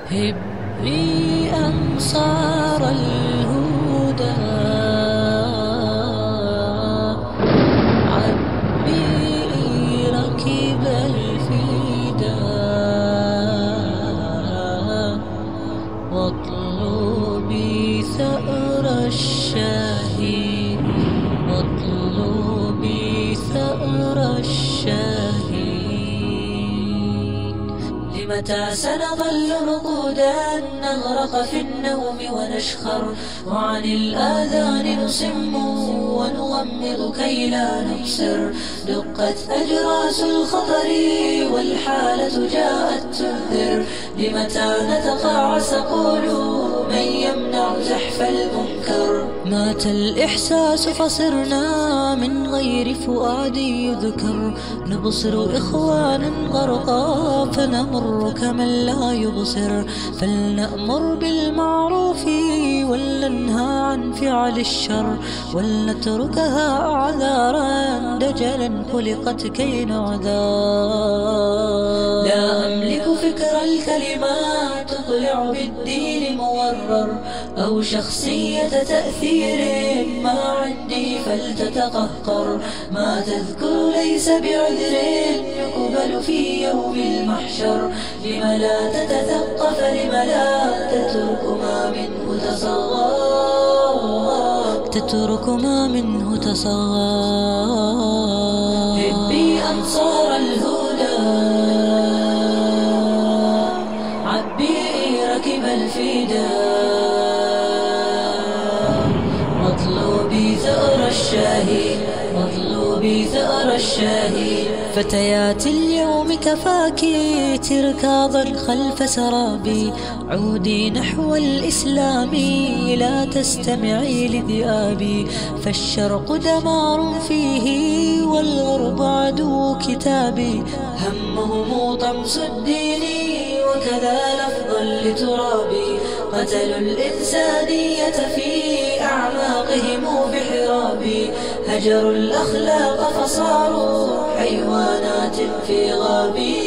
هبي أنصار الهدى، عبي ركب الفدا، واطلبي ثأر الشهيد، واطلبي ثأر الشهيد. لمتى سنظل رقودا نغرق في النوم ونشخر، وعن الآذان نصم ونغمض كي لا نبصر. دقت أجراس الخطر والحالة جاءت تنذر، لمتى نتقاعس قولوا من يمنع زحف المنكر. مات الإحساس فصرنا من غير فؤاد يذكر، نبصر إخوانا غرقا فنمر كمن لا يبصر. فلنأمر بالمعروف ولننهى عن فعل الشر، ولنتركها أعذارا دجلا خلقت كي نعذر. لا أملك فكر الكلمات تطلع بالدين مورر، أو شخصية تأثير ما عندي فلتتقهقر. ما تذكر ليس بعذر يقبل في يوم المحشر. لم لا تتثقف، لم لا تترك ما منه تصغر، تترك ما منه تصغر. هبي أنصار الهدى، عبي ركب الفدا، واطلبي ثأر الشهيد، واطلبي ثأر الشهيد. فتيات اليوم كفاكي تركاضا خلف سرابي، عودي نحو الإسلام لا تستمعي لذئابي. فالشرق دمار فيه والغرب عدو كتابي، همهم طمس الدين وكذا لفظا لترابي. قتلوا الإنسانية في أعماقهم بحرابي، هجروا الأخلاق فصاروا حيوانات في غابي،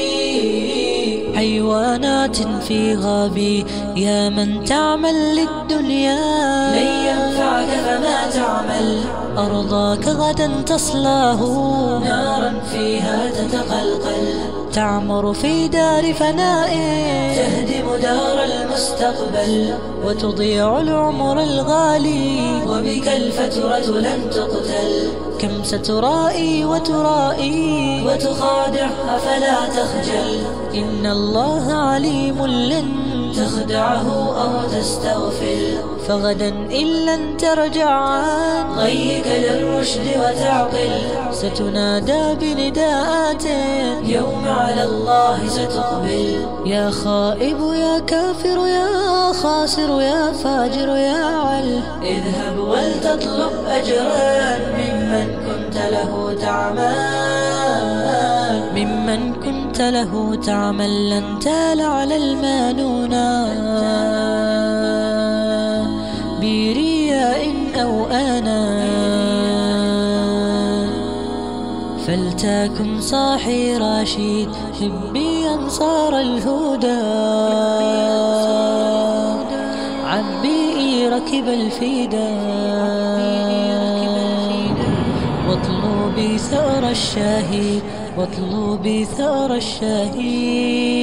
حيوانات في غابي. يا من تعمل للدنيا لن ينفعك فما تعمل، أرضاك غدا تصلاه نارا فيها تتقلقل. تعمر في دار فناء تهدم دار المستقبل، وتضيع العمر الغالي وبك الفترة لن تقتل. كم سترائي وترائي وتخادع فلا تخجل، إن الله عليم لن تخدعه أو تستغفل. فغدا إن لن ترجع عن غيك للرشد وتعقل، ستنادى بنداءات يوم على الله ستقبل. يا خائب يا كافر يا خاسر يا فاجر يا عل، اذهب ولتطلب أجرا ممن كنت له تعمل، ممن كنت له تعمل. لن تال على المانونا برياء أو أنا، فلتكن صاحي رشيد. هبي أنصار الهدى، عبي ركب الفدا، واطلبي ثأر الشهيد، واطلبي ثأر الشهيد.